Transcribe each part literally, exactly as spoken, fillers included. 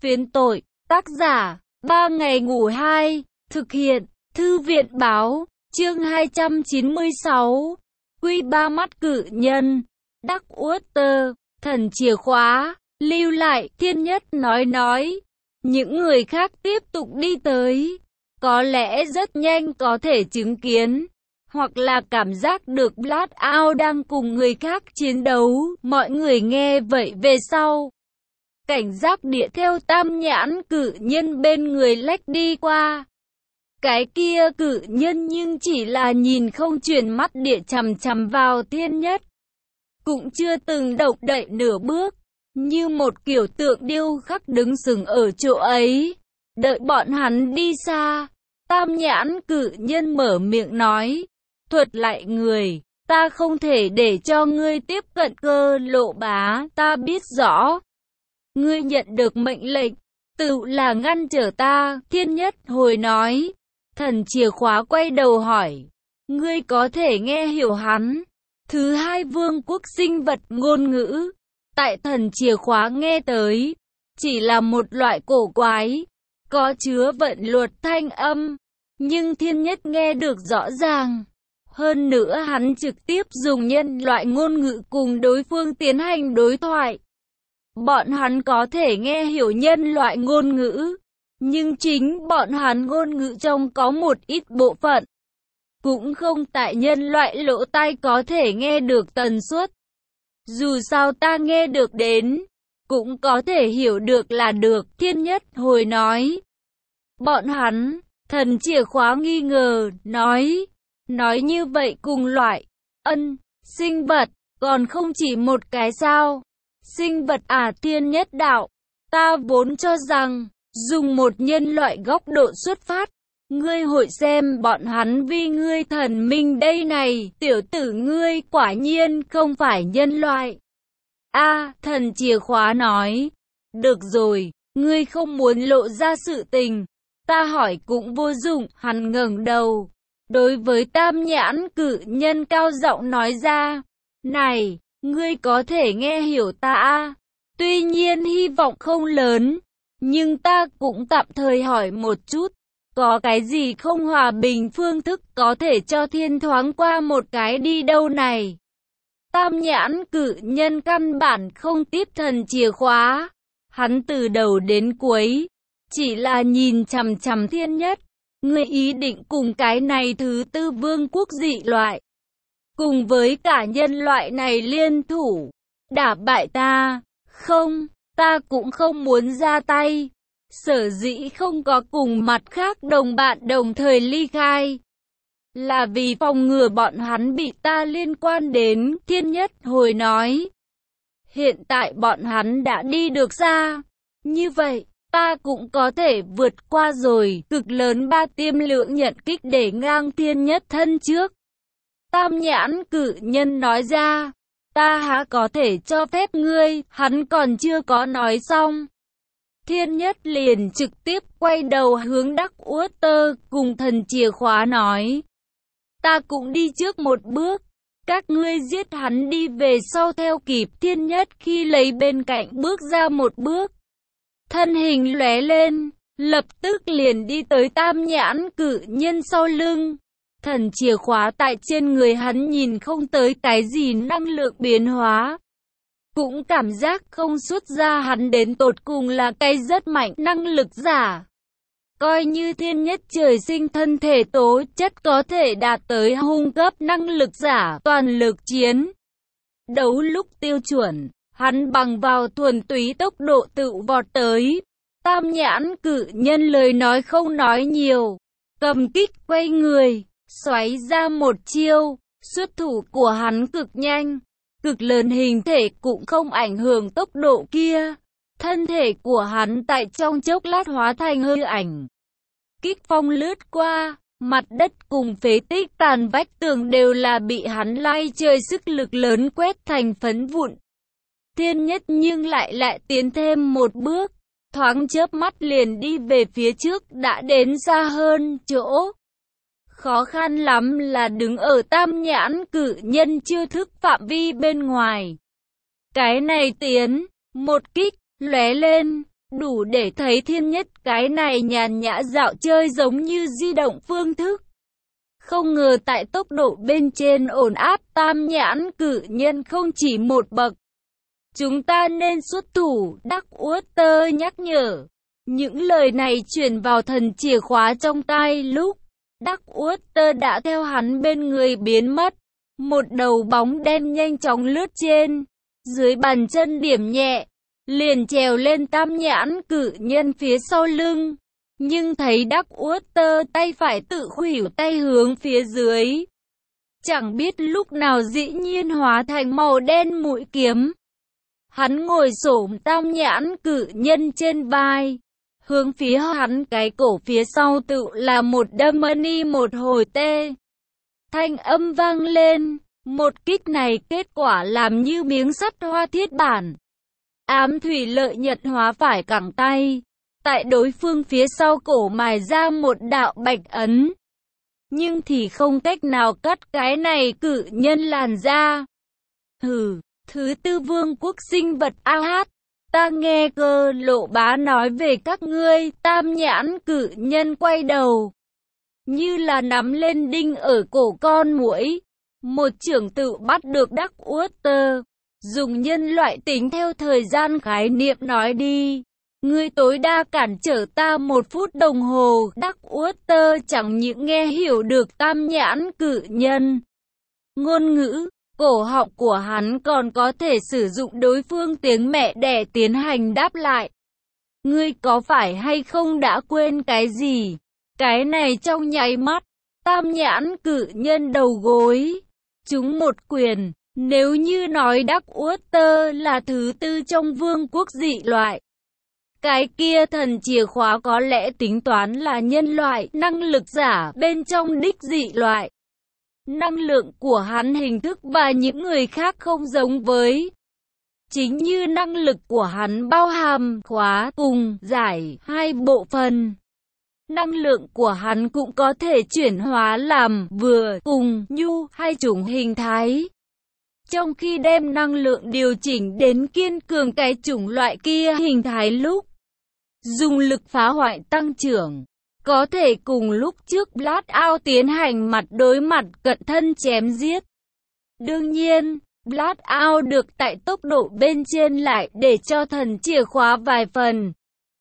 Phiến tội, tác giả, ba ngày ngủ hai, thực hiện, thư viện báo, chương hai trăm chín mươi sáu, Quy ba mắt cự nhân, Đắc Uất Tơ, thần chìa khóa, lưu lại, Thiên Nhất nói nói. Những người khác tiếp tục đi tới, có lẽ rất nhanh có thể chứng kiến, hoặc là cảm giác được Blackout đang cùng người khác chiến đấu, mọi người nghe vậy về sau. Cảnh giác địa theo tam nhãn cự nhân bên người lách đi qua. Cái kia cự nhân nhưng chỉ là nhìn không chuyển mắt địa chằm chằm vào Thiên Nhất. Cũng chưa từng động đậy nửa bước, như một kiểu tượng điêu khắc đứng sừng ở chỗ ấy. Đợi bọn hắn đi xa, tam nhãn cự nhân mở miệng nói, thuật lại người, ta không thể để cho ngươi tiếp cận Cơ Lộ Bá, ta biết rõ. Ngươi nhận được mệnh lệnh, tự là ngăn trở ta, Thiên Nhất hồi nói. Thần chìa khóa quay đầu hỏi, ngươi có thể nghe hiểu hắn? Thứ hai vương quốc sinh vật ngôn ngữ, tại thần chìa khóa nghe tới, chỉ là một loại cổ quái, có chứa vận luật thanh âm, nhưng Thiên Nhất nghe được rõ ràng. Hơn nữa hắn trực tiếp dùng nhân loại ngôn ngữ cùng đối phương tiến hành đối thoại. Bọn hắn có thể nghe hiểu nhân loại ngôn ngữ, nhưng chính bọn hắn ngôn ngữ trong có một ít bộ phận, cũng không tại nhân loại lỗ tai có thể nghe được tần suất. Dù sao ta nghe được đến, cũng có thể hiểu được là được, Thiên Nhất hồi nói. Bọn hắn, thần chìa khóa nghi ngờ, nói, nói như vậy cùng loại, ân, sinh vật, còn không chỉ một cái sao? Sinh vật à, Thiên Nhất đạo, ta vốn cho rằng, dùng một nhân loại góc độ xuất phát, ngươi hội xem bọn hắn vì ngươi thần minh đây này, tiểu tử ngươi quả nhiên không phải nhân loại. A, thần chìa khóa nói, được rồi, ngươi không muốn lộ ra sự tình, ta hỏi cũng vô dụng, hắn ngẩng đầu, đối với tam nhãn cự nhân cao giọng nói ra, này, ngươi có thể nghe hiểu ta a, tuy nhiên hy vọng không lớn, nhưng ta cũng tạm thời hỏi một chút, có cái gì không hòa bình phương thức có thể cho thiên thoáng qua một cái đi đâu này? Tam nhãn cự nhân căn bản không tiếp thần chìa khóa, hắn từ đầu đến cuối, chỉ là nhìn chằm chằm Thiên Nhất, ngươi ý định cùng cái này thứ tư vương quốc dị loại, cùng với cả nhân loại này liên thủ, đả bại ta, không, ta cũng không muốn ra tay. Sở dĩ không có cùng mặt khác đồng bạn đồng thời ly khai, là vì phòng ngừa bọn hắn bị ta liên quan đến, Thiên Nhất hồi nói. Hiện tại bọn hắn đã đi được xa, như vậy, ta cũng có thể vượt qua rồi, cực lớn ba tiêm lượng nhận kích để ngang Thiên Nhất thân trước. Tam nhãn cự nhân nói ra, ta há có thể cho phép ngươi, hắn còn chưa có nói xong. Thiên Nhất liền trực tiếp quay đầu hướng Đắc Uất Tơ cùng thần chìa khóa nói, ta cũng đi trước một bước, các ngươi giết hắn đi về sau theo kịp. Thiên Nhất khi lấy bên cạnh bước ra một bước, thân hình lóe lên, lập tức liền đi tới tam nhãn cự nhân sau lưng. Thần chìa khóa tại trên người hắn nhìn không tới cái gì năng lượng biến hóa, cũng cảm giác không xuất ra hắn đến tột cùng là cái rất mạnh năng lực giả. Coi như Thiên Nhất trời sinh thân thể tố chất có thể đạt tới hung cấp năng lực giả, toàn lực chiến đấu lúc tiêu chuẩn, hắn bằng vào thuần túy tốc độ tự vọt tới. Tam nhãn cự nhân lời nói không nói nhiều, cầm kích quay người, xoáy ra một chiêu, xuất thủ của hắn cực nhanh, cực lớn, hình thể cũng không ảnh hưởng tốc độ kia. Thân thể của hắn tại trong chốc lát hóa thành hư ảnh. Kích phong lướt qua, mặt đất cùng phế tích tàn vách tường đều là bị hắn lai chơi sức lực lớn quét thành phấn vụn. Thiên Nhất nhưng lại lại tiến thêm một bước, thoáng chớp mắt liền đi về phía trước, đã đến xa hơn chỗ. Khó khăn lắm là đứng ở tam nhãn cự nhân chiêu thức phạm vi bên ngoài. Cái này tiến, một kích, lóe lên, đủ để thấy thiên nhất cái này nhàn nhã dạo chơi giống như di động phương thức. Không ngờ tại tốc độ bên trên ổn áp tam nhãn cử nhân không chỉ một bậc. Chúng ta nên xuất thủ, Đắc Uất Tơ nhắc nhở. Những lời này truyền vào thần chìa khóa trong tai lúc Đắc Uất Tơ đã theo hắn bên người biến mất. Một đầu bóng đen nhanh chóng lướt trên, dưới bàn chân điểm nhẹ, liền trèo lên tam nhãn cử nhân phía sau lưng. Nhưng thấy Đắc Uất Tơ tay phải tự khuỷu tay hướng phía dưới. Chẳng biết lúc nào dĩ nhiên hóa thành màu đen mũi kiếm. Hắn ngồi xổm tam nhãn cử nhân trên vai. Hướng phía hắn cái cổ phía sau tự là một đâm ni một hồi tê. Thanh âm vang lên. Một kích này kết quả làm như miếng sắt hoa thiết bản. Ám thủy lợi nhật hóa phải cẳng tay. Tại đối phương phía sau cổ mài ra một đạo bạch ấn. Nhưng thì không cách nào cắt cái này cử nhân làn ra. Hừ, thứ tư vương quốc sinh vật a hát. Ta nghe Cơ Lộ Bá nói về các ngươi. Tam nhãn cử nhân quay đầu, như là nắm lên đinh ở cổ con muỗi. Một chưởng tự bắt được Đắc Uất Tơ. Dùng nhân loại tính theo thời gian khái niệm nói đi. Ngươi tối đa cản trở ta một phút đồng hồ. Đắc Uất Tơ chẳng những nghe hiểu được tam nhãn cử nhân ngôn ngữ, cổ họng của hắn còn có thể sử dụng đối phương tiếng mẹ đẻ tiến hành đáp lại. Ngươi có phải hay không đã quên cái gì? Cái này trong nháy mắt, tam nhãn cử nhân đầu gối trúng một quyền. Nếu như nói Đắc Uất Tơ là thứ tư trong vương quốc dị loại, cái kia thần chìa khóa có lẽ tính toán là nhân loại, năng lực giả bên trong đích dị loại. Năng lượng của hắn hình thức và những người khác không giống với. Chính như năng lực của hắn bao hàm khóa cùng giải hai bộ phận. Năng lượng của hắn cũng có thể chuyển hóa làm vừa cùng nhu hai chủng hình thái. Trong khi đem năng lượng điều chỉnh đến kiên cường cái chủng loại kia hình thái lúc dùng lực phá hoại tăng trưởng, có thể cùng lúc trước Blackout tiến hành mặt đối mặt cận thân chém giết. Đương nhiên, Blackout được tại tốc độ bên trên lại để cho thần chìa khóa vài phần.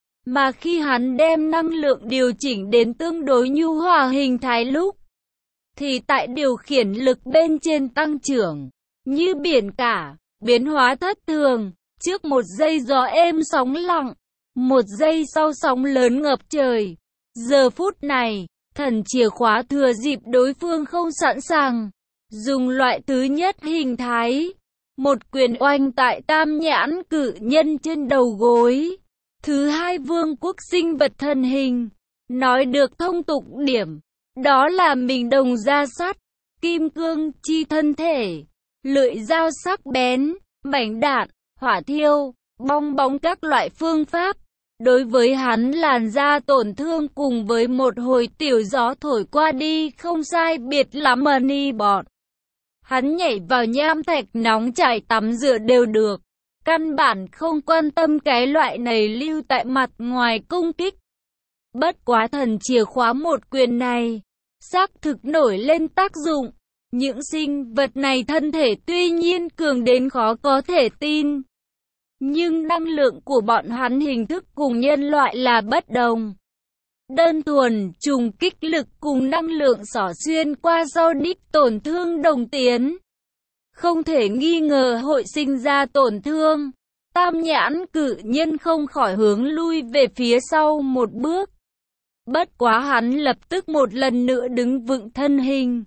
Mà khi hắn đem năng lượng điều chỉnh đến tương đối nhu hòa hình thái lúc, thì tại điều khiển lực bên trên tăng trưởng, như biển cả, biến hóa thất thường. Trước một giây gió êm sóng lặng, một giây sau sóng lớn ngập trời. Giờ phút này, thần chìa khóa thừa dịp đối phương không sẵn sàng, dùng loại thứ nhất hình thái, một quyền oanh tại tam nhãn cử nhân trên đầu gối. Thứ hai vương quốc sinh vật thân hình, nói được thông tục điểm, đó là mình đồng da sắt, kim cương chi thân thể, lưỡi dao sắc bén, mảnh đạn, hỏa thiêu, bong bóng các loại phương pháp. Đối với hắn làn da tổn thương cùng với một hồi tiểu gió thổi qua đi không sai biệt lắm ni bọt. Hắn nhảy vào nham thạch nóng chảy tắm rửa đều được. Căn bản không quan tâm cái loại này lưu tại mặt ngoài công kích. Bất quá thần chìa khóa một quyền này, xác thực nổi lên tác dụng. Những sinh vật này thân thể tuy nhiên cường đến khó có thể tin. Nhưng năng lượng của bọn hắn hình thức cùng nhân loại là bất đồng. Đơn thuần, trùng kích lực cùng năng lượng xỏ xuyên qua do đích tổn thương đồng tiến. Không thể nghi ngờ hội sinh ra tổn thương. Tam nhãn cử nhân không khỏi hướng lui về phía sau một bước. Bất quá hắn lập tức một lần nữa đứng vững thân hình.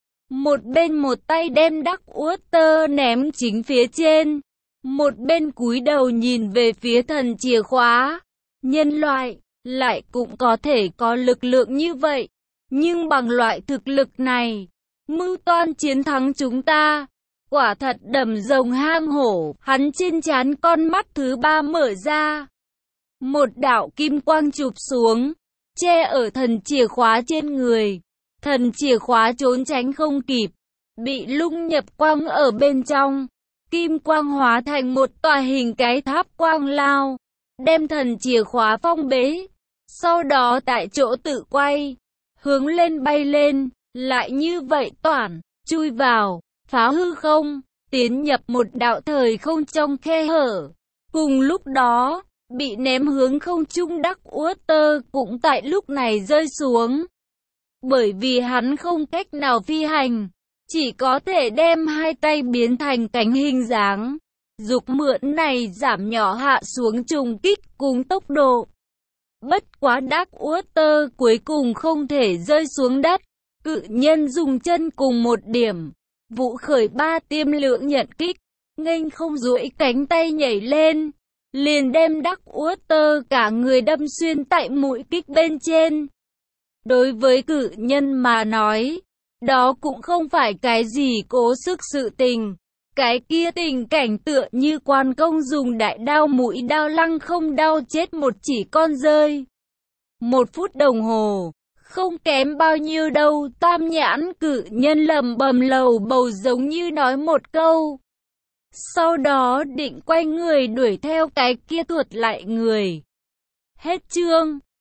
Một bên một tay đem Đắc Uất Tơ ném chính phía trên. Một bên cúi đầu nhìn về phía thần chìa khóa. Nhân loại lại cũng có thể có lực lượng như vậy. Nhưng bằng loại thực lực này, mưu toan chiến thắng chúng ta, quả thật đầm rồng hang hổ. Hắn trên trán con mắt thứ ba mở ra. Một đạo kim quang chụp xuống, che ở thần chìa khóa trên người. Thần chìa khóa trốn tránh không kịp, bị lung nhập quang ở bên trong. Kim quang hóa thành một tòa hình cái tháp quang lao. đem thần chìa khóa phong bế, sau đó tại chỗ tự quay, hướng lên bay lên, lại như vậy toản, chui vào, phá hư không, tiến nhập một đạo thời không trong khe hở. Cùng lúc đó, bị ném hướng không trung Đắc Uất Tơ cũng tại lúc này rơi xuống. Bởi vì hắn không cách nào phi hành, chỉ có thể đem hai tay biến thành cánh hình dáng. Dục mượn này giảm nhỏ hạ xuống trùng kích cùng tốc độ. Bất quá Đắc Uất Tơ cuối cùng không thể rơi xuống đất. Cự nhân dùng chân cùng một điểm, vũ khởi ba tiêm lượng nhận kích, nghênh không duỗi cánh tay nhảy lên, liền đem Đắc Uất Tơ cả người đâm xuyên tại mũi kích bên trên. Đối với cự nhân mà nói, đó cũng không phải cái gì cố sức sự tình. Cái kia tình cảnh tựa như quan công dùng đại đao mũi đao lăng không đao chết một chỉ con rơi. Một phút đồng hồ, không kém bao nhiêu đâu. Tam nhãn cự nhân lầm bầm lầu bầu giống như nói một câu. Sau đó định quay người đuổi theo cái kia tuột lại người. Hết chương.